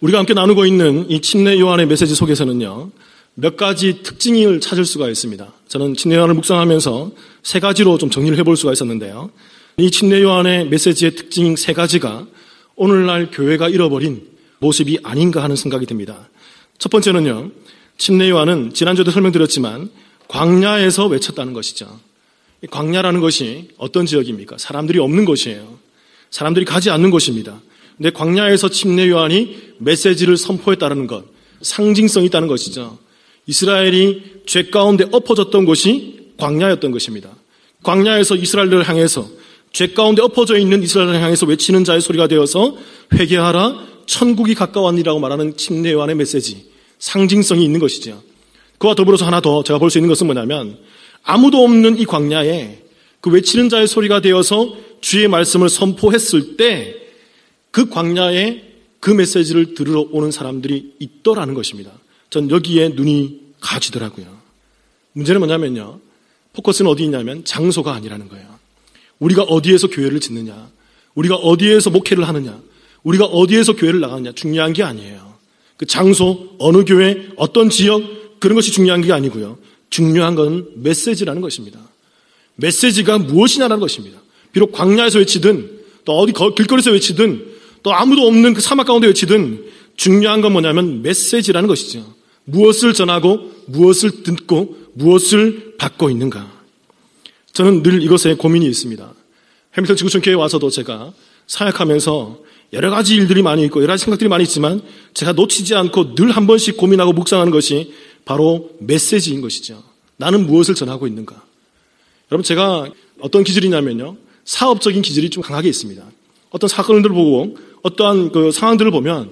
우리가 함께 나누고 있는 이 침례 요한의 메시지 속에서는요, 몇 가지 특징을 찾을 수가 있습니다. 저는 침례 요한을 묵상하면서 세 가지로 좀 정리를 해볼 수가 있었는데요. 이 침례 요한의 메시지의 특징 세 가지가 오늘날 교회가 잃어버린 모습이 아닌가 하는 생각이 듭니다. 첫 번째는요, 침례 요한은 지난주에도 설명드렸지만 광야에서 외쳤다는 것이죠. 광야라는 것이 어떤 지역입니까? 사람들이 없는 곳이에요. 사람들이 가지 않는 곳입니다. 근데 광야에서 침례 요한이 메시지를 선포했다는 것, 상징성이 있다는 것이죠. 이스라엘이 죄 가운데 엎어졌던 곳이 광야였던 것입니다. 광야에서 이스라엘을 향해서, 죄 가운데 엎어져 있는 이스라엘을 향해서 외치는 자의 소리가 되어서 회개하라, 천국이 가까웠니라고 말하는 침례 요한의 메시지, 상징성이 있는 것이죠. 그와 더불어서 하나 더 제가 볼 수 있는 것은 뭐냐면, 아무도 없는 이 광야에 그 외치는 자의 소리가 되어서 주의 말씀을 선포했을 때 그 광야에 그 메시지를 들으러 오는 사람들이 있더라는 것입니다. 전 여기에 눈이 가지더라고요. 문제는 뭐냐면요, 포커스는 어디 있냐면 장소가 아니라는 거예요. 우리가 어디에서 교회를 짓느냐, 우리가 어디에서 목회를 하느냐, 우리가 어디에서 교회를 나가느냐 중요한 게 아니에요. 그 장소, 어느 교회, 어떤 지역, 그런 것이 중요한 게 아니고요. 중요한 건 메시지라는 것입니다. 메시지가 무엇이냐라는 것입니다. 비록 광야에서 외치든 또 어디 길거리에서 외치든 또 아무도 없는 그 사막 가운데 외치든 중요한 건 뭐냐면 메시지라는 것이죠. 무엇을 전하고 무엇을 듣고 무엇을 받고 있는가. 저는 늘 이것에 고민이 있습니다. 해밀턴 지구촌 교회에 와서도 제가 사역하면서 여러 가지 일들이 많이 있고 여러 가지 생각들이 많이 있지만 제가 놓치지 않고 늘 한 번씩 고민하고 묵상하는 것이 바로 메시지인 것이죠. 나는 무엇을 전하고 있는가. 여러분, 제가 어떤 기질이냐면요, 사업적인 기질이 좀 강하게 있습니다. 어떤 사건들을 보고 어떠한 그 상황들을 보면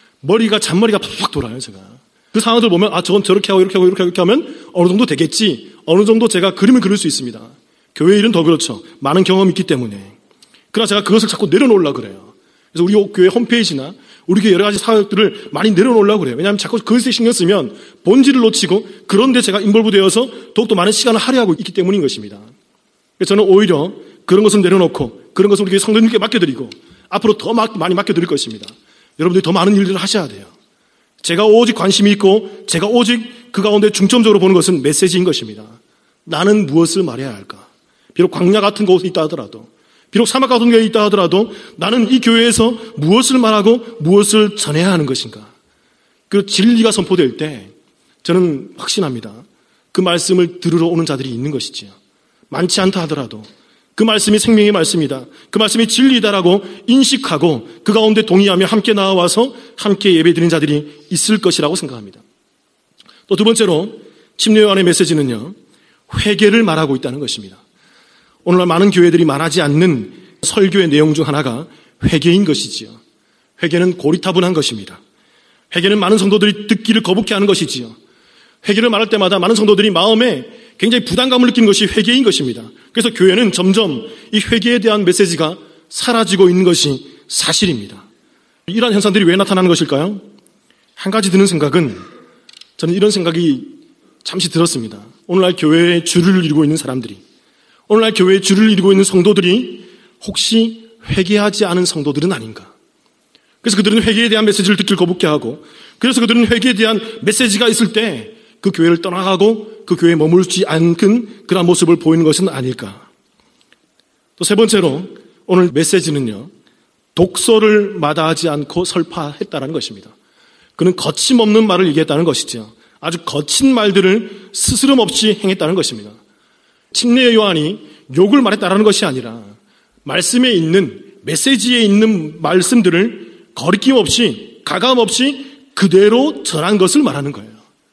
잔머리가 팍팍 돌아요. 제가 그 상황들을 보면 저건 저렇게 하고 이렇게 하고 이렇게 하면 어느 정도 되겠지, 어느 정도 제가 그림을 그릴 수 있습니다. 교회 일은 더 그렇죠. 많은 경험이 있기 때문에. 그러나 제가 그것을 자꾸 내려놓으려고 그래요. 그래서 우리 교회 홈페이지나 우리 교회 여러 가지 사역들을 많이 내려놓으려고 그래요. 왜냐하면 자꾸 그것에 신경 쓰면 본질을 놓치고 그런데 제가 인볼브 되어서 더욱더 많은 시간을 할애하고 있기 때문인 것입니다. 그래서 저는 오히려 그런 것을 내려놓고 그런 것을 우리 교회 성도님께 맡겨드리고 앞으로 더 많이 맡겨드릴 것입니다. 여러분들이 더 많은 일들을 하셔야 돼요. 제가 오직 관심이 있고 제가 오직 그 가운데 중점적으로 보는 것은 메시지인 것입니다. 나는 무엇을 말해야 할까? 비록 광야 같은 곳에 있다 하더라도, 비록 사막 같은 곳에 있다 하더라도 나는 이 교회에서 무엇을 말하고 무엇을 전해야 하는 것인가? 그 진리가 선포될 때 저는 확신합니다. 그 말씀을 들으러 오는 자들이 있는 것이지요. 많지 않다 하더라도 그 말씀이 생명의 말씀이다, 그 말씀이 진리다라고 인식하고 그 가운데 동의하며 함께 나와서 함께 예배드리는 자들이 있을 것이라고 생각합니다. 또 두 번째로 침례 요한의 메시지는요, 회개를 말하고 있다는 것입니다. 오늘날 많은 교회들이 말하지 않는 설교의 내용 중 하나가 회개인 것이지요. 회개는 고리타분한 것입니다. 회개는 많은 성도들이 듣기를 거북해 하는 것이지요. 회개를 말할 때마다 많은 성도들이 마음에 굉장히 부담감을 느끼는 것이 회개인 것입니다. 그래서 교회는 점점 이 회개에 대한 메시지가 사라지고 있는 것이 사실입니다. 이러한 현상들이 왜 나타나는 것일까요? 한 가지 드는 생각은, 저는 이런 생각이 잠시 들었습니다. 오늘날 교회의 주를 이루고 있는 사람들이, 오늘날 교회의 주를 이루고 있는 성도들이 혹시 회개하지 않은 성도들은 아닌가. 그래서 그들은 회개에 대한 메시지를 듣기를 거북해 하고, 그래서 그들은 회개에 대한 메시지가 있을 때 그 교회를 떠나가고 그 교회에 머물지 않은 그런 모습을 보이는 것은 아닐까. 또 세 번째로 오늘 메시지는요, 독서를 마다하지 않고 설파했다는 것입니다. 그는 거침없는 말을 얘기했다는 것이죠. 아주 거친 말들을 스스럼 없이 행했다는 것입니다. 침례 요한이 욕을 말했다는 것이 아니라 말씀에 있는, 메시지에 있는 말씀들을 거리낌 없이, 가감 없이 그대로 전한 것을 말하는 거예요.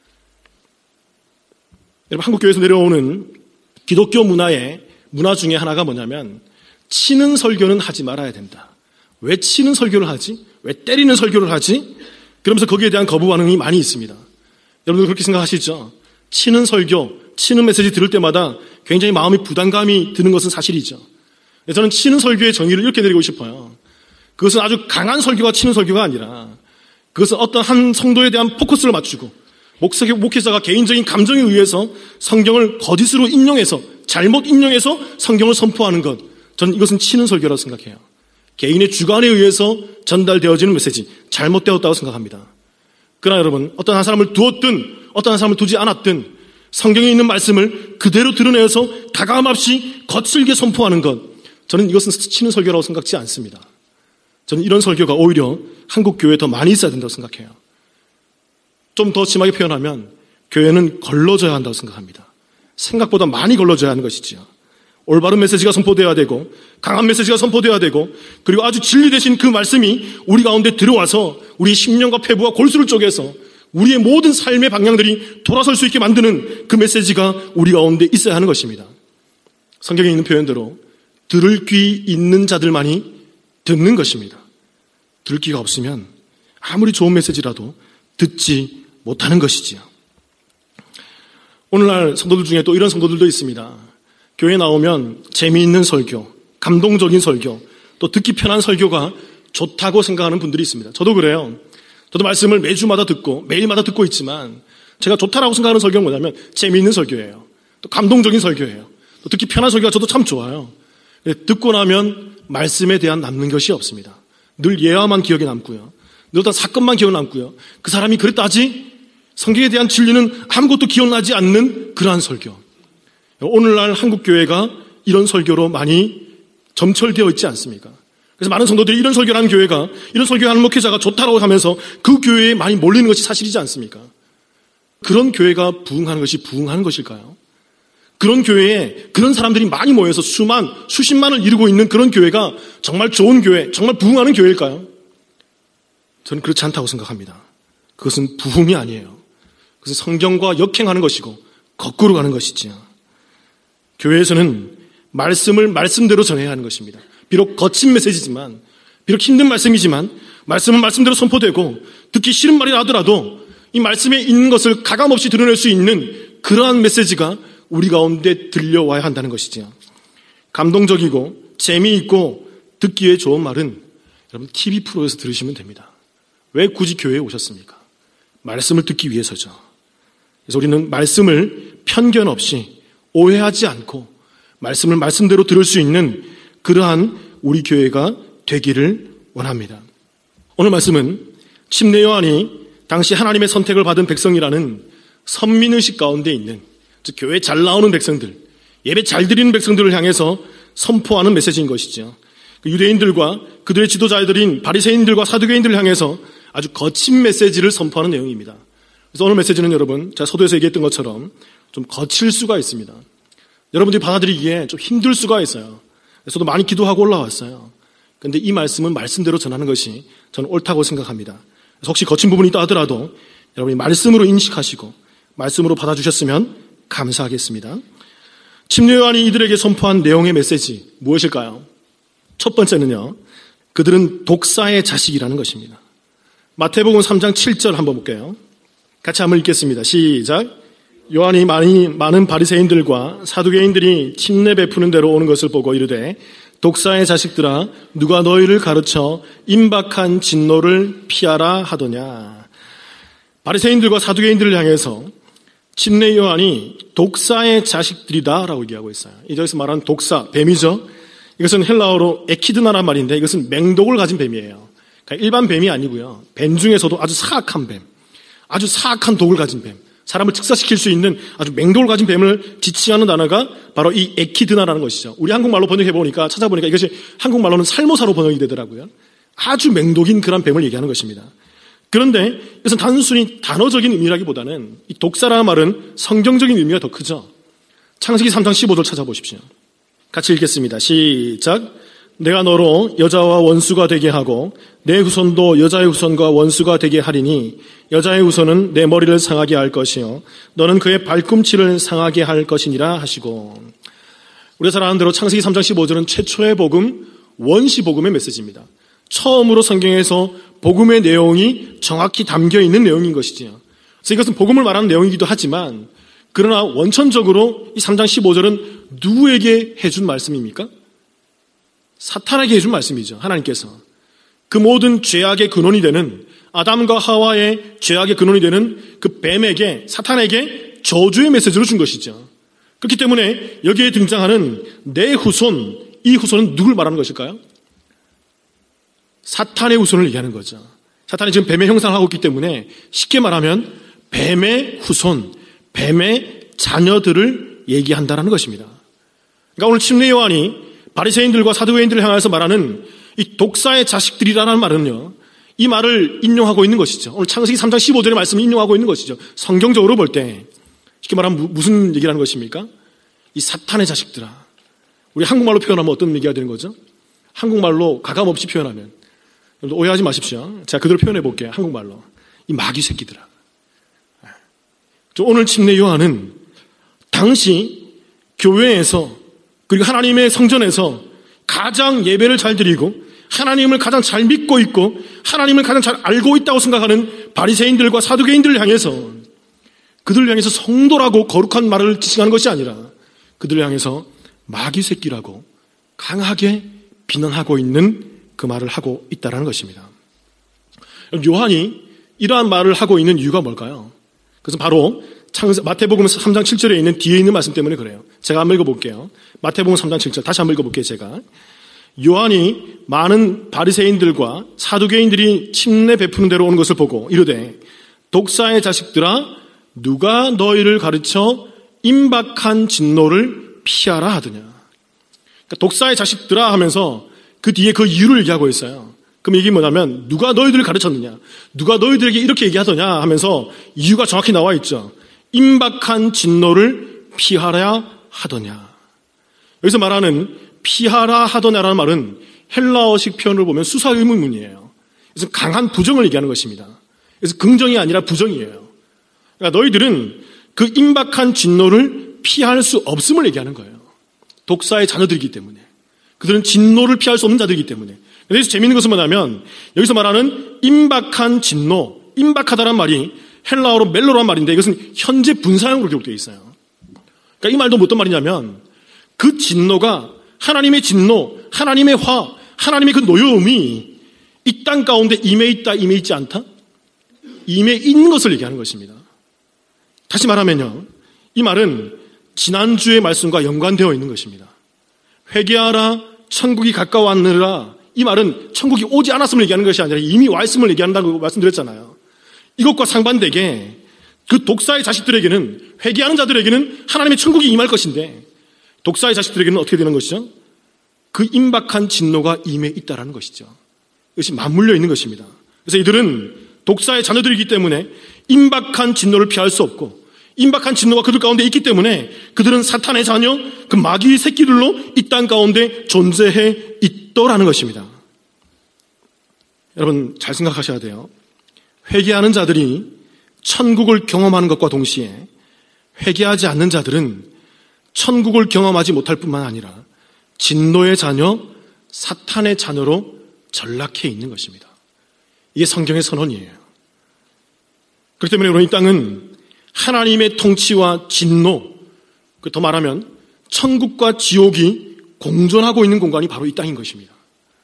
여러분, 한국 교회에서 내려오는 기독교 문화 중에 하나가 뭐냐면, 치는 설교는 하지 말아야 된다. 왜 치는 설교를 하지? 왜 때리는 설교를 하지? 그러면서 거기에 대한 거부 반응이 많이 있습니다. 여러분들 그렇게 생각하시죠? 치는 설교, 치는 메시지 들을 때마다 굉장히 마음이 부담감이 드는 것은 사실이죠. 저는 치는 설교의 정의를 이렇게 내리고 싶어요. 그것은 아주 강한 설교가 치는 설교가 아니라, 그것은 어떤 한 성도에 대한 포커스를 맞추고 목회자가 개인적인 감정에 의해서 성경을 거짓으로 인용해서, 잘못 인용해서 성경을 선포하는 것, 저는 이것은 치는 설교라고 생각해요. 개인의 주관에 의해서 전달되어지는 메시지, 잘못되었다고 생각합니다. 그러나 여러분, 어떤 한 사람을 두었든 어떤 한 사람을 두지 않았든 성경에 있는 말씀을 그대로 드러내어서 가감 없이 거칠게 선포하는 것, 저는 이것은 스치는 설교라고 생각지 않습니다. 저는 이런 설교가 오히려 한국 교회에 더 많이 있어야 된다고 생각해요. 좀 더 심하게 표현하면 교회는 걸러져야 한다고 생각합니다. 생각보다 많이 걸러져야 하는 것이지요. 올바른 메시지가 선포되어야 되고 강한 메시지가 선포되어야 되고 그리고 아주 진리 되신 그 말씀이 우리 가운데 들어와서 우리의 심령과 폐부와 골수를 쪼개서 우리의 모든 삶의 방향들이 돌아설 수 있게 만드는 그 메시지가 우리 가운데 있어야 하는 것입니다. 성경에 있는 표현대로 들을 귀 있는 자들만이 듣는 것입니다. 들을 귀가 없으면 아무리 좋은 메시지라도 듣지 못하는 것이지요. 오늘날 성도들 중에 또 이런 성도들도 있습니다. 교회에 나오면 재미있는 설교, 감동적인 설교, 또 듣기 편한 설교가 좋다고 생각하는 분들이 있습니다. 저도 그래요. 저도 말씀을 매주마다 듣고 매일마다 듣고 있지만 제가 좋다라고 생각하는 설교는 뭐냐면 재미있는 설교예요. 또 감동적인 설교예요. 또 듣기 편한 설교가 저도 참 좋아요. 듣고 나면 말씀에 대한 남는 것이 없습니다. 늘 예화만 기억에 남고요. 늘 어떤 사건만 기억에 남고요. 그 사람이 그랬다지 성경에 대한 진리는 아무것도 기억나지 않는 그러한 설교. 오늘날 한국교회가 이런 설교로 많이 점철되어 있지 않습니까? 그래서 많은 성도들이 이런 설교를 하는 교회가, 이런 설교하는 목회자가 좋다라고 하면서 그 교회에 많이 몰리는 것이 사실이지 않습니까? 그런 교회가 부흥하는 것이 부흥하는 것일까요? 그런 교회에 그런 사람들이 많이 모여서 수십만을 이루고 있는 그런 교회가 정말 좋은 교회, 정말 부흥하는 교회일까요? 저는 그렇지 않다고 생각합니다. 그것은 부흥이 아니에요. 그것은 성경과 역행하는 것이고 거꾸로 가는 것이지요. 교회에서는 말씀을 말씀대로 전해야 하는 것입니다. 비록 거친 메시지지만, 비록 힘든 말씀이지만 말씀은 말씀대로 선포되고 듣기 싫은 말이 나더라도 이 말씀에 있는 것을 가감없이 드러낼 수 있는 그러한 메시지가 우리 가운데 들려와야 한다는 것이지요. 감동적이고 재미있고 듣기에 좋은 말은 여러분 TV 프로에서 들으시면 됩니다. 왜 굳이 교회에 오셨습니까? 말씀을 듣기 위해서죠. 그래서 우리는 말씀을 편견 없이 오해하지 않고 말씀을 말씀대로 들을 수 있는 그러한 우리 교회가 되기를 원합니다. 오늘 말씀은 침례 요한이 당시 하나님의 선택을 받은 백성이라는 선민의식 가운데 있는, 즉 교회에 잘 나오는 백성들, 예배 잘 드리는 백성들을 향해서 선포하는 메시지인 것이죠. 유대인들과 그들의 지도자들인 바리새인들과 사두개인들을 향해서 아주 거친 메시지를 선포하는 내용입니다. 그래서 오늘 메시지는 여러분, 제가 서두에서 얘기했던 것처럼 좀 거칠 수가 있습니다. 여러분들이 받아들이기에 좀 힘들 수가 있어요. 저도 많이 기도하고 올라왔어요. 그런데 이 말씀은 말씀대로 전하는 것이 저는 옳다고 생각합니다. 그래서 혹시 거친 부분이 있다 하더라도 여러분이 말씀으로 인식하시고 말씀으로 받아주셨으면 감사하겠습니다. 침례 요한이 이들에게 선포한 내용의 메시지 무엇일까요? 첫 번째는요, 그들은 독사의 자식이라는 것입니다. 마태복음 3장 7절 한번 볼게요. 같이 한번 읽겠습니다. 시작. 요한이 많은 바리새인들과 사두개인들이 침례 베푸는 대로 오는 것을 보고 이르되 독사의 자식들아 누가 너희를 가르쳐 임박한 진노를 피하라 하더냐. 바리새인들과 사두개인들을 향해서 침례 요한이 독사의 자식들이다 라고 얘기하고 있어요. 여기서 말하는 독사, 뱀이죠. 이것은 헬라어로 에키드나란 말인데 이것은 맹독을 가진 뱀이에요. 그러니까 일반 뱀이 아니고요. 뱀 중에서도 아주 사악한 뱀, 아주 사악한 독을 가진 뱀, 사람을 즉사시킬 수 있는 아주 맹독을 가진 뱀을 지칭하는 단어가 바로 이 에키드나라는 것이죠. 우리 한국말로 번역해보니까, 찾아보니까 이것이 한국말로는 살모사로 번역이 되더라고요. 아주 맹독인 그런 뱀을 얘기하는 것입니다. 그런데 이것은 단순히 단어적인 의미라기보다는 이 독사라는 말은 성경적인 의미가 더 크죠. 창세기 3장 15절 찾아보십시오. 같이 읽겠습니다. 시작. 내가 너로 여자와 원수가 되게 하고 내 후손도 여자의 후손과 원수가 되게 하리니 여자의 후손은 내 머리를 상하게 할 것이요 너는 그의 발꿈치를 상하게 할 것이니라 하시고. 우리가 잘 아는 대로 창세기 3장 15절은 최초의 복음, 원시복음의 메시지입니다. 처음으로 성경에서 복음의 내용이 정확히 담겨있는 내용인 것이지요. 그래서 이것은 복음을 말하는 내용이기도 하지만 그러나 원천적으로 이 3장 15절은 누구에게 해준 말씀입니까? 사탄에게 해준 말씀이죠. 하나님께서 그 모든 죄악의 근원이 되는 아담과 하와의 죄악의 근원이 되는 그 뱀에게, 사탄에게 저주의 메시지를 준 것이죠. 그렇기 때문에 여기에 등장하는 내 후손, 이 후손은 누굴 말하는 것일까요? 사탄의 후손을 얘기하는 거죠. 사탄이 지금 뱀의 형상을 하고 있기 때문에 쉽게 말하면 뱀의 후손, 뱀의 자녀들을 얘기한다는 것입니다. 그러니까 오늘 침례 요한이 바리새인들과 사두개인들을 향해서 말하는 이 독사의 자식들이라는 말은요, 이 말을 인용하고 있는 것이죠. 오늘 창세기 3장 15절의 말씀을 인용하고 있는 것이죠. 성경적으로 볼 때 쉽게 말하면 무슨 얘기라는 것입니까? 이 사탄의 자식들아. 우리 한국말로 표현하면 어떤 얘기가 되는 거죠? 한국말로 가감없이 표현하면, 오해하지 마십시오. 제가 그대로 표현해 볼게요. 한국말로. 이 마귀 새끼들아. 오늘 침례 요한은 당시 교회에서 그리고 하나님의 성전에서 가장 예배를 잘 드리고 하나님을 가장 잘 믿고 있고 하나님을 가장 잘 알고 있다고 생각하는 바리새인들과 사두개인들을 향해서, 그들을 향해서 성도라고 거룩한 말을 지칭하는 것이 아니라 그들을 향해서 마귀 새끼라고 강하게 비난하고 있는 그 말을 하고 있다는 것입니다. 요한이 이러한 말을 하고 있는 이유가 뭘까요? 그것은 바로 마태복음 3장 7절에 있는 뒤에 있는 말씀 때문에 그래요. 제가 한번 읽어볼게요. 마태복음 3장 7절 다시 한번 읽어볼게요. 제가. 요한이 많은 바리새인들과 사두개인들이 침례 베푸는 대로 오는 것을 보고 이르되 독사의 자식들아, 누가 너희를 가르쳐 임박한 진노를 피하라 하더냐. 그러니까 독사의 자식들아 하면서 그 뒤에 그 이유를 얘기하고 있어요. 그럼 이게 뭐냐면 누가 너희들을 가르쳤느냐, 누가 너희들에게 이렇게 얘기하더냐 하면서 이유가 정확히 나와 있죠. 임박한 진노를 피하라 하더냐. 여기서 말하는 피하라 하더냐라는 말은 헬라어식 표현을 보면 수사의문문이에요. 그래서 강한 부정을 얘기하는 것입니다. 그래서 긍정이 아니라 부정이에요. 그러니까 너희들은 그 임박한 진노를 피할 수 없음을 얘기하는 거예요. 독사의 자녀들이기 때문에. 그들은 진노를 피할 수 없는 자들이기 때문에. 그래서 재미있는 것은 뭐냐면 여기서 말하는 임박한 진노, 임박하다란 말이 헬라어로 멜로란 말인데 이것은 현재 분사형으로 기록되어 있어요. 그러니까 이 말도 어떤 말이냐면 그 진노가 하나님의 진노, 하나님의 화, 하나님의 그 노여움이 이 땅 가운데 임해 있다, 임해 있지 않다? 임해 있는 것을 얘기하는 것입니다. 다시 말하면요, 이 말은 지난주의 말씀과 연관되어 있는 것입니다. 회개하라, 천국이 가까웠느니라. 이 말은 천국이 오지 않았음을 얘기하는 것이 아니라 이미 와 있음을 얘기한다고 말씀드렸잖아요. 이것과 상반되게 그 독사의 자식들에게는, 회개하는 자들에게는 하나님의 천국이 임할 것인데 독사의 자식들에게는 어떻게 되는 것이죠? 그 임박한 진노가 임해 있다라는 것이죠. 이것이 맞물려 있는 것입니다. 그래서 이들은 독사의 자녀들이기 때문에 임박한 진노를 피할 수 없고 임박한 진노가 그들 가운데 있기 때문에 그들은 사탄의 자녀, 그 마귀의 새끼들로 이 땅 가운데 존재해 있더라는 것입니다. 여러분 잘 생각하셔야 돼요. 회개하는 자들이 천국을 경험하는 것과 동시에 회개하지 않는 자들은 천국을 경험하지 못할 뿐만 아니라 진노의 자녀, 사탄의 자녀로 전락해 있는 것입니다. 이게 성경의 선언이에요. 그렇기 때문에 여러분 이 땅은 하나님의 통치와 진노, 더 말하면 천국과 지옥이 공존하고 있는 공간이 바로 이 땅인 것입니다.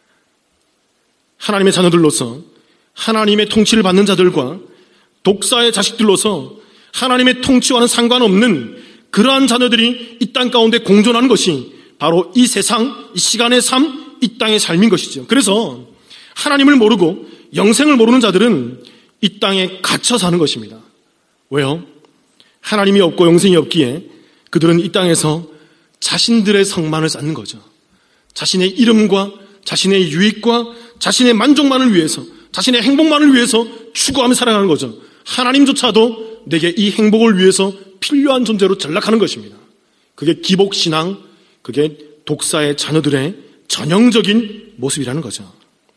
하나님의 자녀들로서 하나님의 통치를 받는 자들과 독사의 자식들로서 하나님의 통치와는 상관없는 그러한 자녀들이 이 땅 가운데 공존하는 것이 바로 이 세상, 이 시간의 삶, 이 땅의 삶인 것이죠. 그래서 하나님을 모르고 영생을 모르는 자들은 이 땅에 갇혀 사는 것입니다. 왜요? 하나님이 없고 영생이 없기에 그들은 이 땅에서 자신들의 성만을 쌓는 거죠. 자신의 이름과 자신의 유익과 자신의 만족만을 위해서, 자신의 행복만을 위해서 추구하며 살아가는 거죠. 하나님조차도 내게 이 행복을 위해서 필요한 존재로 전락하는 것입니다. 그게 기복신앙, 그게 독사의 자녀들의 전형적인 모습이라는 거죠.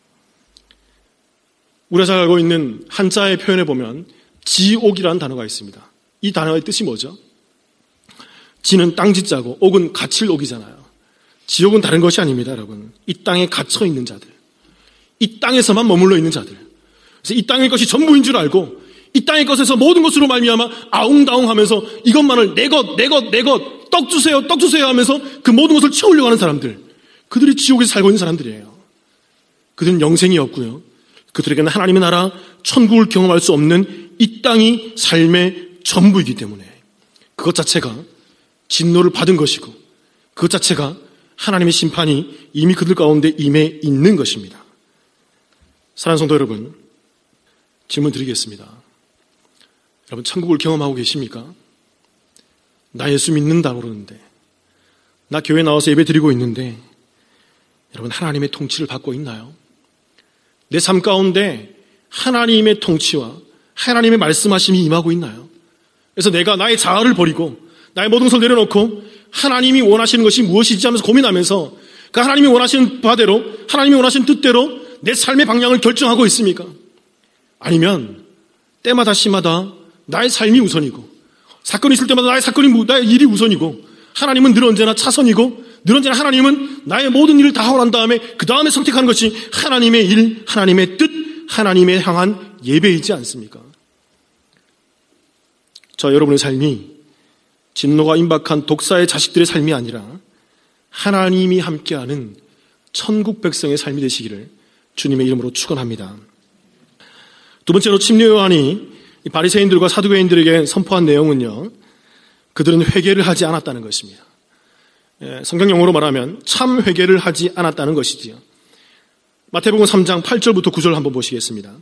우리가 잘 알고 있는 한자의 표현에 보면 지옥이라는 단어가 있습니다. 이 단어의 뜻이 뭐죠? 지는 땅짓자고 옥은 갇힐 옥이잖아요. 지옥은 다른 것이 아닙니다, 여러분. 이 땅에 갇혀 있는 자들, 이 땅에서만 머물러 있는 자들, 그래서 이 땅의 것이 전부인 줄 알고 이 땅의 것에서 모든 것으로 말미암아 아웅다웅하면서 이것만을 내 것, 떡 주세요 하면서 그 모든 것을 채우려고 하는 사람들, 그들이 지옥에서 살고 있는 사람들이에요. 그들은 영생이 없고요, 그들에게는 하나님의 나라, 천국을 경험할 수 없는 이 땅이 삶의 전부이기 때문에 그것 자체가 진노를 받은 것이고 그것 자체가 하나님의 심판이 이미 그들 가운데 임해 있는 것입니다. 사랑하는 성도 여러분, 질문 드리겠습니다. 여러분, 천국을 경험하고 계십니까? 나 예수 믿는다고 그러는데, 나 교회 나와서 예배 드리고 있는데, 여러분, 하나님의 통치를 받고 있나요? 내 삶 가운데 하나님의 통치와 하나님의 말씀하심이 임하고 있나요? 그래서 내가 나의 자아를 버리고 나의 모든 것을 내려놓고 하나님이 원하시는 것이 무엇이지 하면서 고민하면서 그 하나님이 원하시는 바대로, 하나님이 원하시는 뜻대로 내 삶의 방향을 결정하고 있습니까? 아니면 때마다 시마다 나의 삶이 우선이고, 사건이 있을 때마다 나의 일이 우선이고, 하나님은 늘 언제나 차선이고, 늘 언제나 하나님은 나의 모든 일을 다 하고 난 다음에 그 다음에 선택하는 것이 하나님의 일, 하나님의 뜻, 하나님의 향한 예배이지 않습니까? 저 여러분의 삶이 진노가 임박한 독사의 자식들의 삶이 아니라 하나님이 함께하는 천국 백성의 삶이 되시기를 주님의 이름으로 축원합니다. 두 번째로 침례 요한이 바리새인들과 사두개인들에게 선포한 내용은요, 그들은 회개를 하지 않았다는 것입니다. 성경 용어로 말하면 참 회개를 하지 않았다는 것이지요. 마태복음 3장 8절부터 9절 한번 보시겠습니다.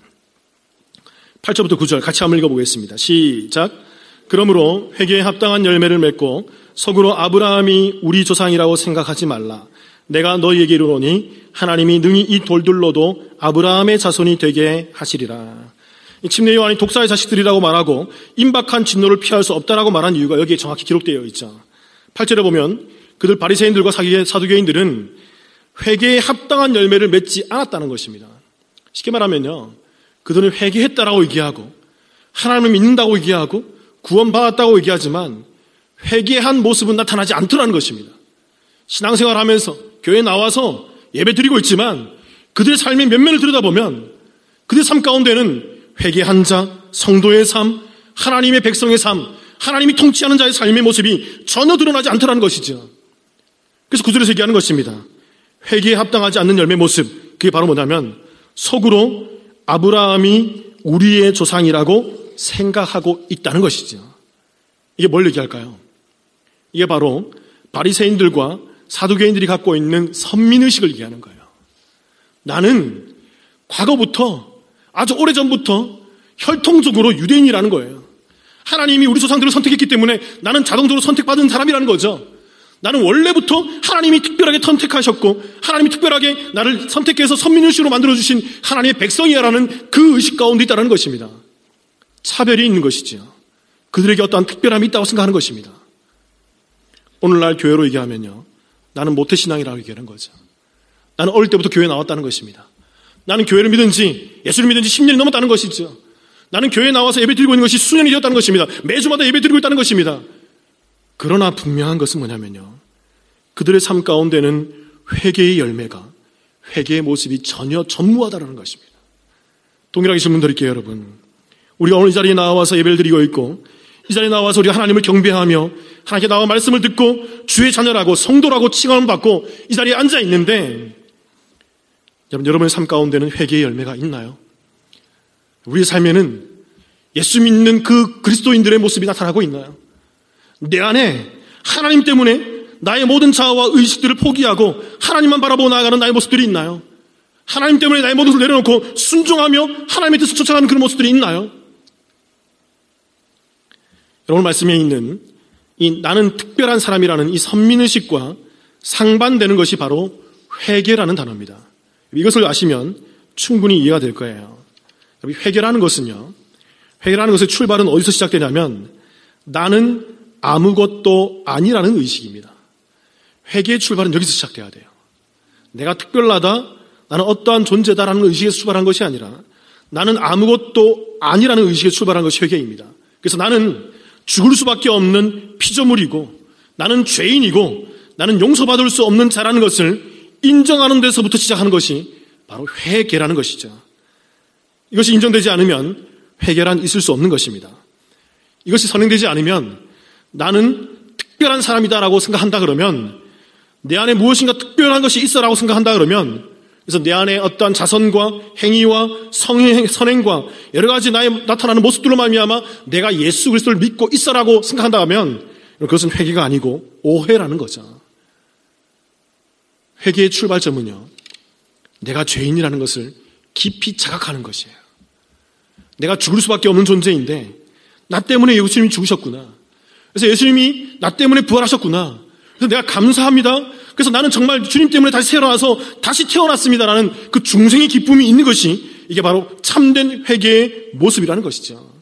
8절부터 9절 같이 한번 읽어보겠습니다. 시작. 그러므로 회개에 합당한 열매를 맺고 속으로 아브라함이 우리 조상이라고 생각하지 말라. 내가 너희에게 이르노니 하나님이 능히 이 돌들로도 아브라함의 자손이 되게 하시리라. 이 침례 요한이 독사의 자식들이라고 말하고 임박한 진노를 피할 수 없다라고 말한 이유가 여기에 정확히 기록되어 있죠. 8절에 보면 그들 바리새인들과 사두개인들은 회개에 합당한 열매를 맺지 않았다는 것입니다. 쉽게 말하면요, 그들은 회개했다라고 얘기하고 하나님을 믿는다고 얘기하고 구원받았다고 얘기하지만 회개한 모습은 나타나지 않더라는 것입니다. 신앙생활하면서 교회에 나와서 예배 드리고 있지만 그들의 삶의 면면을 들여다보면 그들의 삶 가운데는 회개한 자, 성도의 삶, 하나님의 백성의 삶, 하나님이 통치하는 자의 삶의 모습이 전혀 드러나지 않더라는 것이죠. 그래서 구절에서 얘기하는 것입니다. 회개에 합당하지 않는 열매 모습, 그게 바로 뭐냐면 속으로 아브라함이 우리의 조상이라고 생각하고 있다는 것이죠. 이게 뭘 얘기할까요? 이게 바로 바리새인들과 사두개인들이 갖고 있는 선민의식을 얘기하는 거예요. 나는 과거부터, 아주 오래전부터 혈통적으로 유대인이라는 거예요. 하나님이 우리 조상들을 선택했기 때문에 나는 자동적으로 선택받은 사람이라는 거죠. 나는 원래부터 하나님이 특별하게 선택하셨고 하나님이 특별하게 나를 선택해서 선민의식으로 만들어주신 하나님의 백성이야라는 그 의식 가운데 있다는 것입니다. 차별이 있는 것이지요. 그들에게 어떠한 특별함이 있다고 생각하는 것입니다. 오늘날 교회로 얘기하면요, 나는 모태신앙이라고 얘기하는 거죠. 나는 어릴 때부터 교회에 나왔다는 것입니다. 나는 교회를 믿은 지, 예수를 믿은 지 10년이 넘었다는 것이죠. 나는 교회에 나와서 예배 드리고 있는 것이 수년이 되었다는 것입니다. 매주마다 예배 드리고 있다는 것입니다. 그러나 분명한 것은 뭐냐면요, 그들의 삶 가운데는 회개의 열매가, 회개의 모습이 전혀 전무하다는 것입니다. 동일하게 질문 드릴게요, 여러분. 우리가 오늘 이 자리에 나와서 예배를 드리고 있고 이 자리에 나와서 우리가 하나님을 경배하며 하나님께 나와 말씀을 듣고 주의 자녀라고 성도라고 칭함을 받고 이 자리에 앉아 있는데 여러분의 삶 가운데는 회개의 열매가 있나요? 우리의 삶에는 예수 믿는 그 그리스도인들의 모습이 나타나고 있나요? 내 안에 하나님 때문에 나의 모든 자아와 의식들을 포기하고 하나님만 바라보고 나아가는 나의 모습들이 있나요? 하나님 때문에 나의 모든 것을 내려놓고 순종하며 하나님의 뜻을 쫓아가는 그런 모습들이 있나요? 오늘 말씀에 있는 이 나는 특별한 사람이라는 이 선민의식과 상반되는 것이 바로 회개라는 단어입니다. 이것을 아시면 충분히 이해가 될 거예요. 회개라는 것은요, 회개라는 것의 출발은 어디서 시작되냐면 나는 아무것도 아니라는 의식입니다. 회개의 출발은 여기서 시작돼야 돼요. 내가 특별하다, 나는 어떠한 존재다라는 의식에서 출발한 것이 아니라 나는 아무것도 아니라는 의식에서 출발한 것이 회개입니다. 그래서 나는 죽을 수밖에 없는 피조물이고 나는 죄인이고 나는 용서받을 수 없는 자라는 것을 인정하는 데서부터 시작하는 것이 바로 회개라는 것이죠. 이것이 인정되지 않으면 회개란 있을 수 없는 것입니다. 이것이 선행되지 않으면 나는 특별한 사람이다라고 생각한다 그러면 내 안에 무엇인가 특별한 것이 있어라고 생각한다 그러면 그래서 내 안에 어떠한 자선과 행위와 선행과 여러 가지 나의 나타나는 모습들로 말미암아 내가 예수 그리스도를 믿고 있어라고 생각한다 하면 그것은 회개가 아니고 오해라는 거죠. 회개의 출발점은요, 내가 죄인이라는 것을 깊이 자각하는 것이에요. 내가 죽을 수밖에 없는 존재인데 나 때문에 예수님이 죽으셨구나. 그래서 예수님이 나 때문에 부활하셨구나. 그래서 내가 감사합니다. 그래서 나는 정말 주님 때문에 다시 태어나서 다시 태어났습니다라는 그 중생의 기쁨이 있는 것이 이게 바로 참된 회개의 모습이라는 것이죠.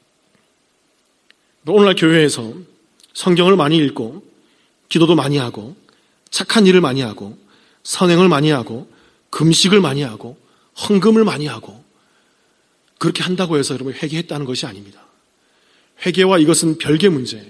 오늘날 교회에서 성경을 많이 읽고 기도도 많이 하고 착한 일을 많이 하고 선행을 많이 하고 금식을 많이 하고 헌금을 많이 하고 그렇게 한다고 해서 여러분 회개했다는 것이 아닙니다. 회개와 이것은 별개 문제예요.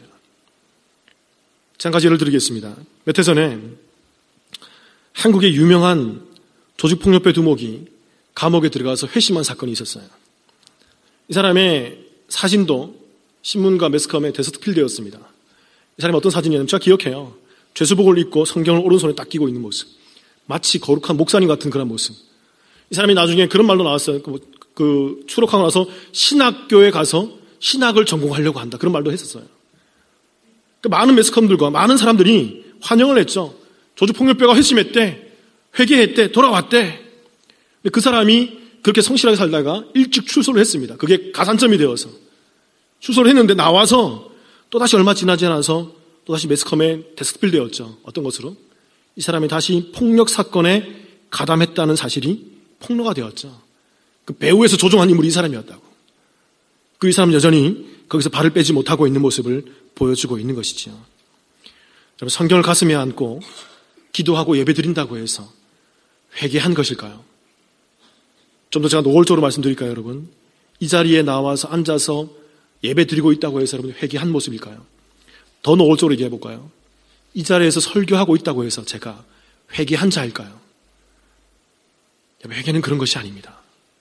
한 가지 예를 드리겠습니다. 몇 해 전에 한국의 유명한 조직폭력배 두목이 감옥에 들어가서 회심한 사건이 있었어요. 이 사람의 사진도 신문과 매스컴에 대서특필되었습니다. 이 사람이 어떤 사진이냐면 제가 기억해요. 죄수복을 입고 성경을 오른손에 딱 끼고 있는 모습. 마치 거룩한 목사님 같은 그런 모습. 이 사람이 나중에 그런 말도 나왔어요. 추록하고 나서 신학교에 가서 신학을 전공하려고 한다. 그런 말도 했었어요. 많은 매스컴들과 많은 사람들이 환영을 했죠. 조직폭력배가 회심했대. 회개했대. 돌아왔대. 근데 그 사람이 그렇게 성실하게 살다가 일찍 출소를 했습니다. 그게 가산점이 되어서. 출소를 했는데 나와서 또다시 얼마 지나지 않아서 또다시 매스컴에 데스크필되었죠. 어떤 것으로? 이 사람이 다시 폭력 사건에 가담했다는 사실이 폭로가 되었죠. 그 배후에서 조종한 인물이 이 사람이었다고. 그 이 사람은 여전히 거기서 발을 빼지 못하고 있는 모습을 보여주고 있는 것이죠. 여러분, 성경을 가슴에 안고 기도하고 예배드린다고 해서 회개한 것일까요? 좀 더 제가 노골적으로 말씀드릴까요, 여러분? 이 자리에 나와서 앉아서 예배드리고 있다고 해서 여러분 회개한 모습일까요? 더 노골적으로 얘기해 볼까요? 이 자리에서 설교하고 있다고 해서 제가 회개한 자일까요? 회개는 그런 것이 아닙니다.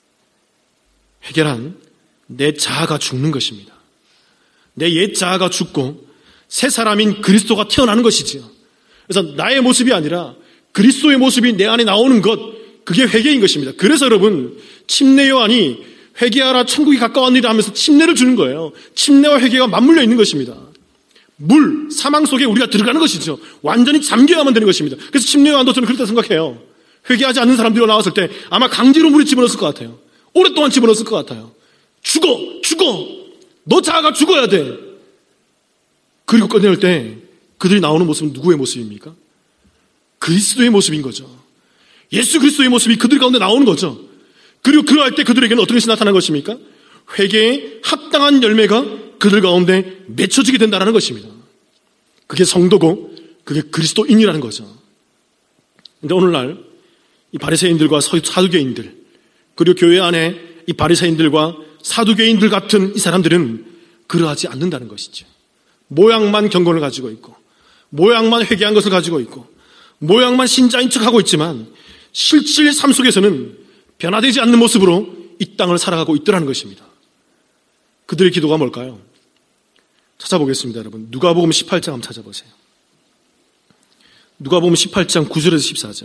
회개란 내 자아가 죽는 것입니다. 내 옛 자아가 죽고 새 사람인 그리스도가 태어나는 것이지요. 그래서 나의 모습이 아니라 그리스도의 모습이 내 안에 나오는 것, 그게 회개인 것입니다. 그래서 여러분 침례 요한이 회개하라 천국이 가까웠느니라 하면서 침례를 주는 거예요. 침례와 회개가 맞물려 있는 것입니다. 물, 사망 속에 우리가 들어가는 것이죠. 완전히 잠겨야만 되는 것입니다. 그래서 침례 요한도 저는 그렇다 생각해요. 회개하지 않는 사람들이 나왔을 때 아마 강제로 물에 집어넣었을 것 같아요. 오랫동안 집어넣었을 것 같아요. 죽어! 너 자아가 죽어야 돼! 그리고 꺼낼 때 그들이 나오는 모습은 누구의 모습입니까? 그리스도의 모습인 거죠. 예수 그리스도의 모습이 그들 가운데 나오는 거죠. 그리고 그러할 때 그들에게는 어떤 것이 나타난 것입니까? 회개에 합당한 열매가 그들 가운데 맺혀지게 된다는 것입니다. 그게 성도고 그게 그리스도인이라는 거죠. 그런데 오늘날 이 바리새인들과 사두개인들, 그리고 교회 안에 이 바리새인들과 사두개인들 같은 이 사람들은 그러하지 않는다는 것이죠. 모양만 경건을 가지고 있고 모양만 회개한 것을 가지고 있고 모양만 신자인 척하고 있지만 실질 삶 속에서는 변화되지 않는 모습으로 이 땅을 살아가고 있더라는 것입니다. 그들의 기도가 뭘까요? 찾아보겠습니다, 여러분. 누가복음 18장 한번 찾아보세요. 누가복음 18장 9절에서 14절.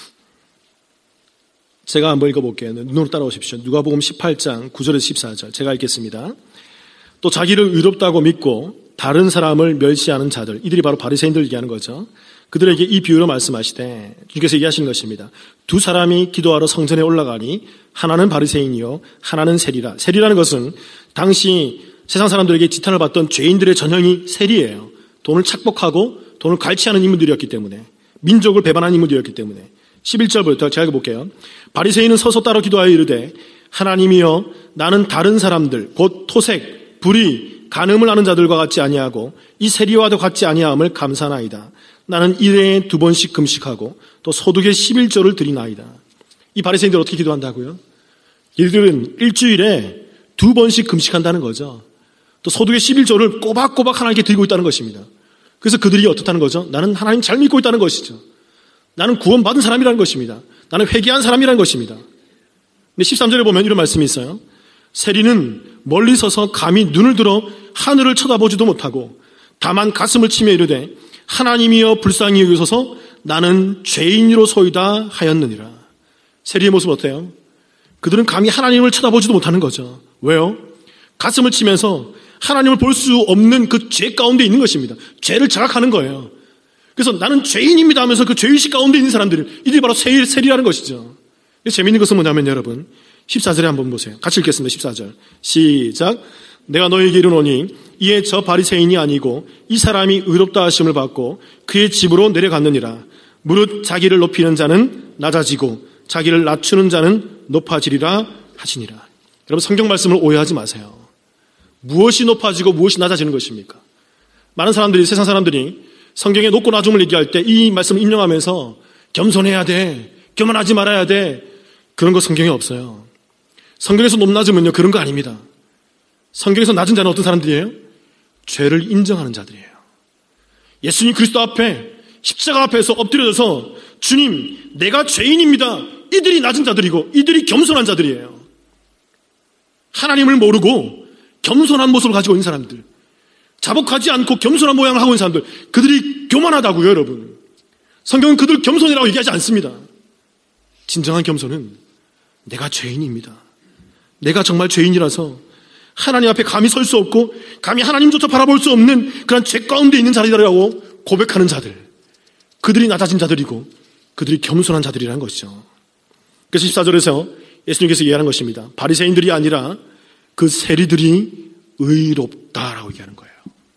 제가 한번 읽어볼게요. 눈으로 따라오십시오. 누가복음 18장 9절에서 14절. 제가 읽겠습니다. 또 자기를 의롭다고 믿고 다른 사람을 멸시하는 자들, 이들이 바로 바리새인들 얘기하는 거죠. 그들에게 이 비유로 말씀하시되 주께서 얘기하시는 것입니다. 두 사람이 기도하러 성전에 올라가니 하나는 바리새인이요 하나는 세리라. 세리라는 것은 당시 세상 사람들에게 지탄을 받던 죄인들의 전형이 세리예요. 돈을 착복하고 돈을 갈취하는 인물들이었기 때문에, 민족을 배반하는 인물들이었기 때문에. 11절부터 제가 읽어볼게요. 바리새인은 서서 따로 기도하여 이르되 하나님이여 나는 다른 사람들 곧 토색, 불의, 간음을 하는 자들과 같지 아니하고 이 세리와도 같지 아니함을 감사나이다. 나는 1회에 2번씩 금식하고 또 소득의 11조를 드리나이다. 이 바리새인들 어떻게 기도한다고요? 이들은 일주일에 2번씩 금식한다는 거죠. 또 소득의 11조를 꼬박꼬박 하나님께 드리고 있다는 것입니다. 그래서 그들이 어떻다는 거죠? 나는 하나님 잘 믿고 있다는 것이죠. 나는 구원받은 사람이라는 것입니다. 나는 회개한 사람이라는 것입니다. 근데 13절에 보면 이런 말씀이 있어요. 세리는 멀리 서서 감히 눈을 들어 하늘을 쳐다보지도 못하고 다만 가슴을 치며 이르되 하나님이여 불쌍히 여기소서 나는 죄인이로소이다 하였느니라. 세리의 모습은 어때요? 그들은 감히 하나님을 쳐다보지도 못하는 거죠. 왜요? 가슴을 치면서 하나님을 볼 수 없는 그 죄 가운데 있는 것입니다. 죄를 자각하는 거예요. 그래서 나는 죄인입니다 하면서 그 죄의식 가운데 있는 사람들은 이들이 바로 세리라는 것이죠. 재미있는 것은 뭐냐면 여러분 14절에 한번 보세요. 같이 읽겠습니다. 14절 시작. 내가 너에게 이르노니 이에 저 바리새인이 아니고 이 사람이 의롭다 하심을 받고 그의 집으로 내려갔느니라. 무릇 자기를 높이는 자는 낮아지고 자기를 낮추는 자는 높아지리라 하시니라. 여러분 성경 말씀을 오해하지 마세요. 무엇이 높아지고 무엇이 낮아지는 것입니까? 많은 사람들이, 세상 사람들이 성경의 높고 낮음을 얘기할 때 이 말씀을 인용하면서 겸손해야 돼, 교만하지 말아야 돼, 그런 거 성경에 없어요. 성경에서 높낮음은요 그런 거 아닙니다. 성경에서 낮은 자는 어떤 사람들이에요? 죄를 인정하는 자들이에요. 예수님 그리스도 앞에 십자가 앞에서 엎드려져서 주님 내가 죄인입니다. 이들이 낮은 자들이고 이들이 겸손한 자들이에요. 하나님을 모르고 겸손한 모습을 가지고 있는 사람들, 자복하지 않고 겸손한 모양을 하고 있는 사람들, 그들이 교만하다고요. 여러분, 성경은 그들 겸손이라고 얘기하지 않습니다. 진정한 겸손은 내가 죄인입니다. 내가 정말 죄인이라서 하나님 앞에 감히 설 수 없고 감히 하나님조차 바라볼 수 없는 그런 죄 가운데 있는 자들이라고 고백하는 자들, 그들이 낮아진 자들이고 그들이 겸손한 자들이라는 것이죠. 그래서 14절에서 예수님께서 얘기하는 것입니다. 바리새인들이 아니라 그 세리들이 의롭다라고 얘기하는 거예요.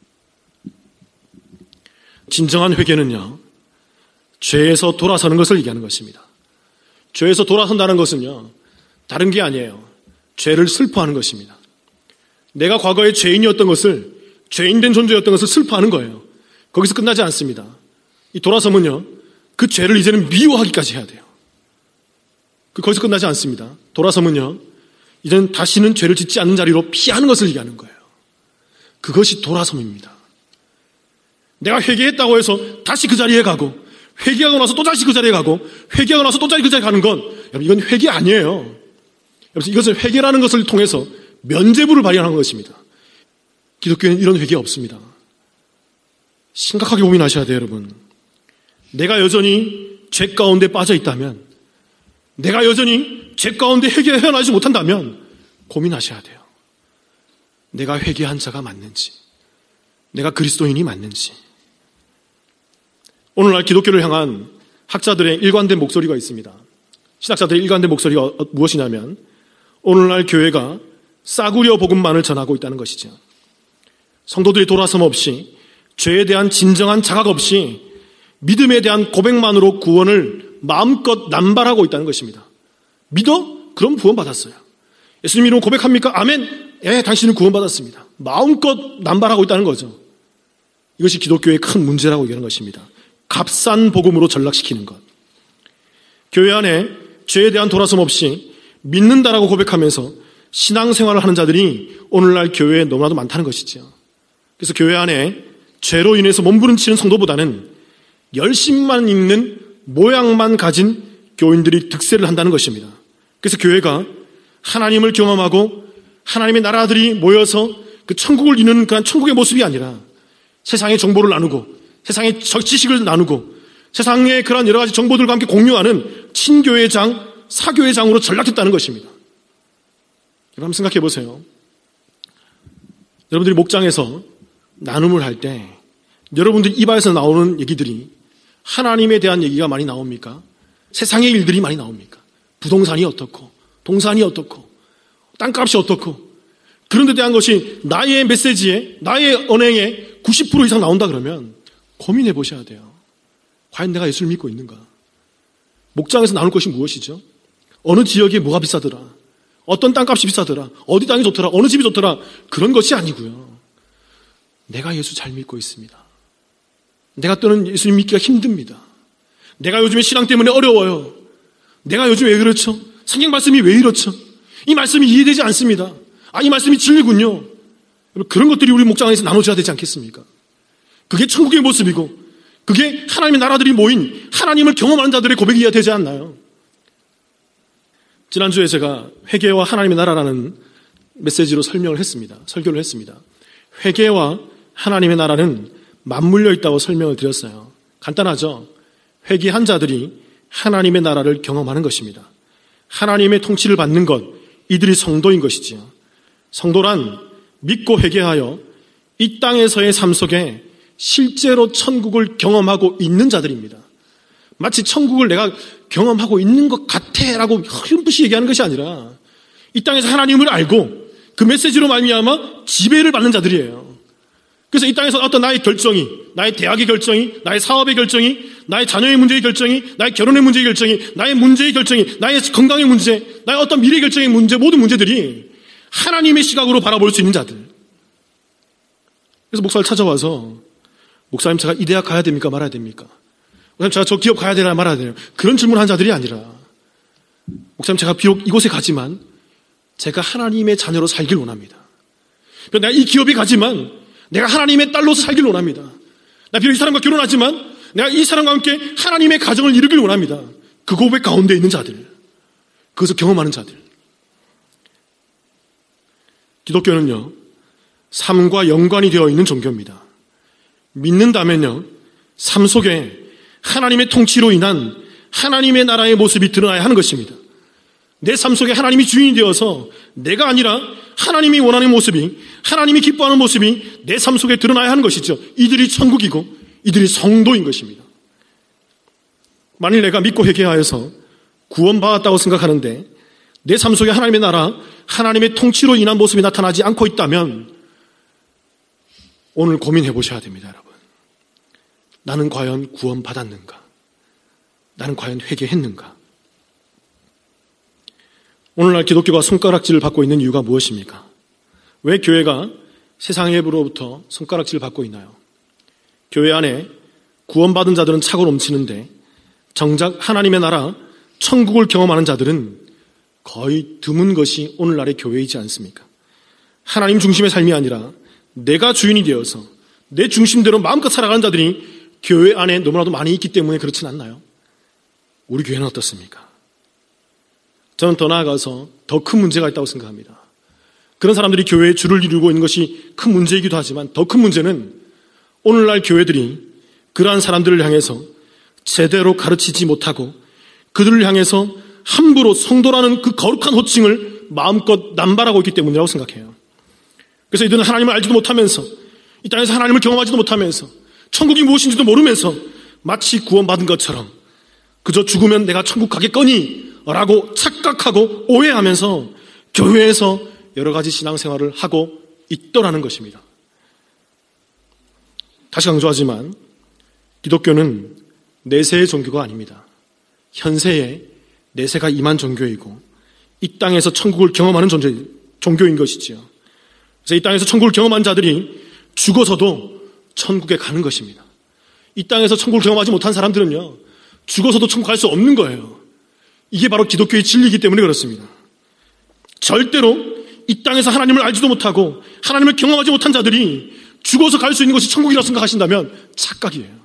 진정한 회개는요, 죄에서 돌아서는 것을 얘기하는 것입니다. 죄에서 돌아선다는 것은요, 다른 게 아니에요. 죄를 슬퍼하는 것입니다. 내가 과거에 죄인이었던 것을, 죄인된 존재였던 것을 슬퍼하는 거예요. 거기서 끝나지 않습니다. 이 돌아서면요, 그 죄를 이제는 미워하기까지 해야 돼요. 거기서 끝나지 않습니다. 돌아서면요, 이제는 다시는 죄를 짓지 않는 자리로 피하는 것을 얘기하는 거예요. 그것이 돌아섬입니다. 내가 회개했다고 해서 다시 그 자리에 가고, 회개하고 나서 또 다시 그 자리에 가고, 회개하고 나서 또 다시 그 자리에 가는 건, 여러분, 이건 회개 아니에요. 여러분, 이것은 회개라는 것을 통해서 면죄부를 발현하는 것입니다. 기독교에는 이런 회개가 없습니다. 심각하게 고민하셔야 돼요, 여러분. 내가 여전히 죄 가운데 빠져 있다면, 내가 여전히 죄 가운데 회개에 헤어나지 못한다면 고민하셔야 돼요. 내가 회개한 자가 맞는지, 내가 그리스도인이 맞는지. 오늘날 기독교를 향한 학자들의 일관된 목소리가 있습니다. 신학자들의 일관된 목소리가 무엇이냐면, 오늘날 교회가 싸구려 복음만을 전하고 있다는 것이죠. 성도들이 돌아섬 없이, 죄에 대한 진정한 자각 없이 믿음에 대한 고백만으로 구원을 마음껏 남발하고 있다는 것입니다. 믿어? 그럼 구원받았어요. 예수님 이름 고백합니까? 아멘. 예, 당신은 구원받았습니다. 마음껏 남발하고 있다는 거죠. 이것이 기독교의 큰 문제라고 얘기하는 것입니다. 값싼 복음으로 전락시키는 것. 교회 안에 죄에 대한 돌아섬 없이 믿는다라고 고백하면서 신앙생활을 하는 자들이 오늘날 교회에 너무나도 많다는 것이죠. 그래서 교회 안에 죄로 인해서 몸부림치는 성도보다는 열심만 있는 모양만 가진 교인들이 득세를 한다는 것입니다. 그래서 교회가 하나님을 경험하고 하나님의 나라들이 모여서 그 천국을 이루는 그런 천국의 모습이 아니라 세상의 정보를 나누고 세상의 지식을 나누고 세상의 그런 여러 가지 정보들과 함께 공유하는 친교회장, 사교회장으로 전락했다는 것입니다. 여러분 한번 생각해 보세요. 여러분들이 목장에서 나눔을 할 때 여러분들 입안에서 나오는 얘기들이 하나님에 대한 얘기가 많이 나옵니까? 세상의 일들이 많이 나옵니까? 부동산이 어떻고 동산이 어떻고 땅값이 어떻고 그런 데 대한 것이 나의 메시지에 나의 언행에 90% 이상 나온다 그러면 고민해 보셔야 돼요. 과연 내가 예수를 믿고 있는가? 목장에서 나눌 것이 무엇이죠? 어느 지역에 뭐가 비싸더라? 어떤 땅값이 비싸더라? 어디 땅이 좋더라? 어느 집이 좋더라? 그런 것이 아니고요. 내가 예수 잘 믿고 있습니다. 내가 또는 예수님 믿기가 힘듭니다. 내가 요즘에 신앙 때문에 어려워요. 내가 요즘 왜 그렇죠? 성경 말씀이 왜 이렇죠? 이 말씀이 이해되지 않습니다. 아, 이 말씀이 진리군요. 그런 것들이 우리 목장에서 나눠져야 되지 않겠습니까? 그게 천국의 모습이고 그게 하나님의 나라들이 모인 하나님을 경험하는 자들의 고백이어야 되지 않나요? 지난주에 제가 회개와 하나님의 나라라는 메시지로 설교를 했습니다. 회개와 하나님의 나라는 맞물려 있다고 설명을 드렸어요. 간단하죠? 회개한 자들이 하나님의 나라를 경험하는 것입니다. 하나님의 통치를 받는 것, 이들이 성도인 것이지요. 성도란 믿고 회개하여 이 땅에서의 삶 속에 실제로 천국을 경험하고 있는 자들입니다. 마치 천국을 내가 경험하고 있는 것 같아라고 흐름없이 얘기하는 것이 아니라 이 땅에서 하나님을 알고 그 메시지로 말미암아 지배를 받는 자들이에요. 그래서 이 땅에서 어떤 나의 결정이, 나의 대학의 결정이, 나의 사업의 결정이, 나의 자녀의 문제의 결정이, 나의 결혼의 문제의 결정이, 나의 문제의 결정이, 나의 건강의 문제, 나의 어떤 미래 결정의 문제, 모든 문제들이 하나님의 시각으로 바라볼 수 있는 자들. 그래서 목사를 찾아와서 목사님 제가 이 대학 가야 됩니까? 말아야 됩니까? 목사님 제가 저 기업 가야 되나 말아야 되나? 그런 질문한 자들이 아니라 목사님 제가 비록 이곳에 가지만 제가 하나님의 자녀로 살길 원합니다. 내가 이 기업에 가지만 내가 하나님의 딸로서 살길 원합니다. 나 비록 이 사람과 결혼하지만 내가 이 사람과 함께 하나님의 가정을 이루길 원합니다. 그 고백 가운데 있는 자들, 그것을 경험하는 자들. 기독교는요, 삶과 연관이 되어 있는 종교입니다. 믿는다면요, 삶 속에 하나님의 통치로 인한 하나님의 나라의 모습이 드러나야 하는 것입니다. 내 삶 속에 하나님이 주인이 되어서 내가 아니라 하나님이 원하는 모습이, 하나님이 기뻐하는 모습이 내 삶 속에 드러나야 하는 것이죠. 이들이 천국이고 이들이 성도인 것입니다. 만일 내가 믿고 회개하여서 구원받았다고 생각하는데 내 삶 속에 하나님의 나라, 하나님의 통치로 인한 모습이 나타나지 않고 있다면 오늘 고민해 보셔야 됩니다, 여러분. 나는 과연 구원받았는가? 나는 과연 회개했는가? 오늘날 기독교가 손가락질을 받고 있는 이유가 무엇입니까? 왜 교회가 세상에로부터 손가락질을 받고 있나요? 교회 안에 구원받은 자들은 차고 넘치는데 정작 하나님의 나라, 천국을 경험하는 자들은 거의 드문 것이 오늘날의 교회이지 않습니까? 하나님 중심의 삶이 아니라 내가 주인이 되어서 내 중심대로 마음껏 살아가는 자들이 교회 안에 너무나도 많이 있기 때문에 그렇진 않나요? 우리 교회는 어떻습니까? 저는 더 나아가서 더 큰 문제가 있다고 생각합니다. 그런 사람들이 교회에 줄을 이루고 있는 것이 큰 문제이기도 하지만 더 큰 문제는 오늘날 교회들이 그러한 사람들을 향해서 제대로 가르치지 못하고 그들을 향해서 함부로 성도라는 그 거룩한 호칭을 마음껏 남발하고 있기 때문이라고 생각해요. 그래서 이들은 하나님을 알지도 못하면서 이 땅에서 하나님을 경험하지도 못하면서 천국이 무엇인지도 모르면서 마치 구원받은 것처럼 그저 죽으면 내가 천국 가겠거니 라고 착각하고 오해하면서 교회에서 여러 가지 신앙생활을 하고 있더라는 것입니다. 다시 강조하지만 기독교는 내세의 종교가 아닙니다. 현세에 내세가 임한 종교이고 이 땅에서 천국을 경험하는 종교인 것이지요. 그래서 이 땅에서 천국을 경험한 자들이 죽어서도 천국에 가는 것입니다. 이 땅에서 천국을 경험하지 못한 사람들은요, 죽어서도 천국 갈 수 없는 거예요. 이게 바로 기독교의 진리이기 때문에 그렇습니다. 절대로 이 땅에서 하나님을 알지도 못하고 하나님을 경험하지 못한 자들이 죽어서 갈 수 있는 것이 천국이라고 생각하신다면 착각이에요.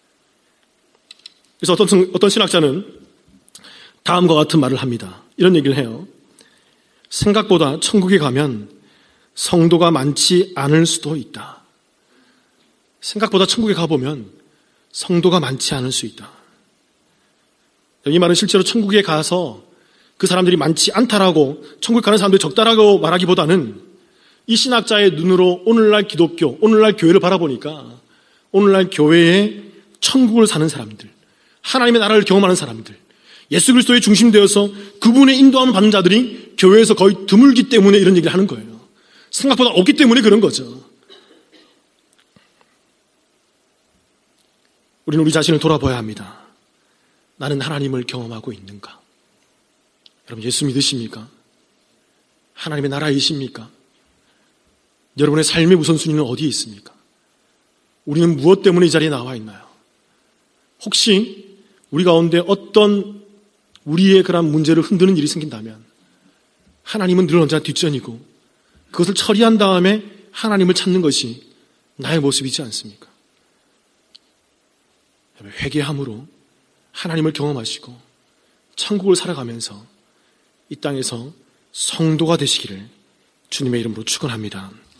그래서 어떤 신학자는 다음과 같은 말을 합니다. 이런 얘기를 해요. 생각보다 천국에 가면 성도가 많지 않을 수도 있다. 생각보다 천국에 가보면 성도가 많지 않을 수 있다. 이 말은 실제로 천국에 가서 그 사람들이 많지 않다라고, 천국에 가는 사람들이 적다라고 말하기보다는 이 신학자의 눈으로 오늘날 기독교, 오늘날 교회를 바라보니까 오늘날 교회에 천국을 사는 사람들, 하나님의 나라를 경험하는 사람들, 예수 그리스도의 중심되어서 그분의 인도함을 받는 자들이 교회에서 거의 드물기 때문에 이런 얘기를 하는 거예요. 생각보다 없기 때문에 그런 거죠. 우리는 우리 자신을 돌아봐야 합니다. 나는 하나님을 경험하고 있는가? 여러분, 예수 믿으십니까? 하나님의 나라이십니까? 여러분의 삶의 우선순위는 어디에 있습니까? 우리는 무엇 때문에 이 자리에 나와 있나요? 혹시 우리 가운데 어떤 우리의 그런 문제를 흔드는 일이 생긴다면 하나님은 늘 언제나 뒷전이고 그것을 처리한 다음에 하나님을 찾는 것이 나의 모습이지 않습니까? 회개함으로 하나님을 경험하시고 천국을 살아가면서 이 땅에서 성도가 되시기를 주님의 이름으로 축원합니다.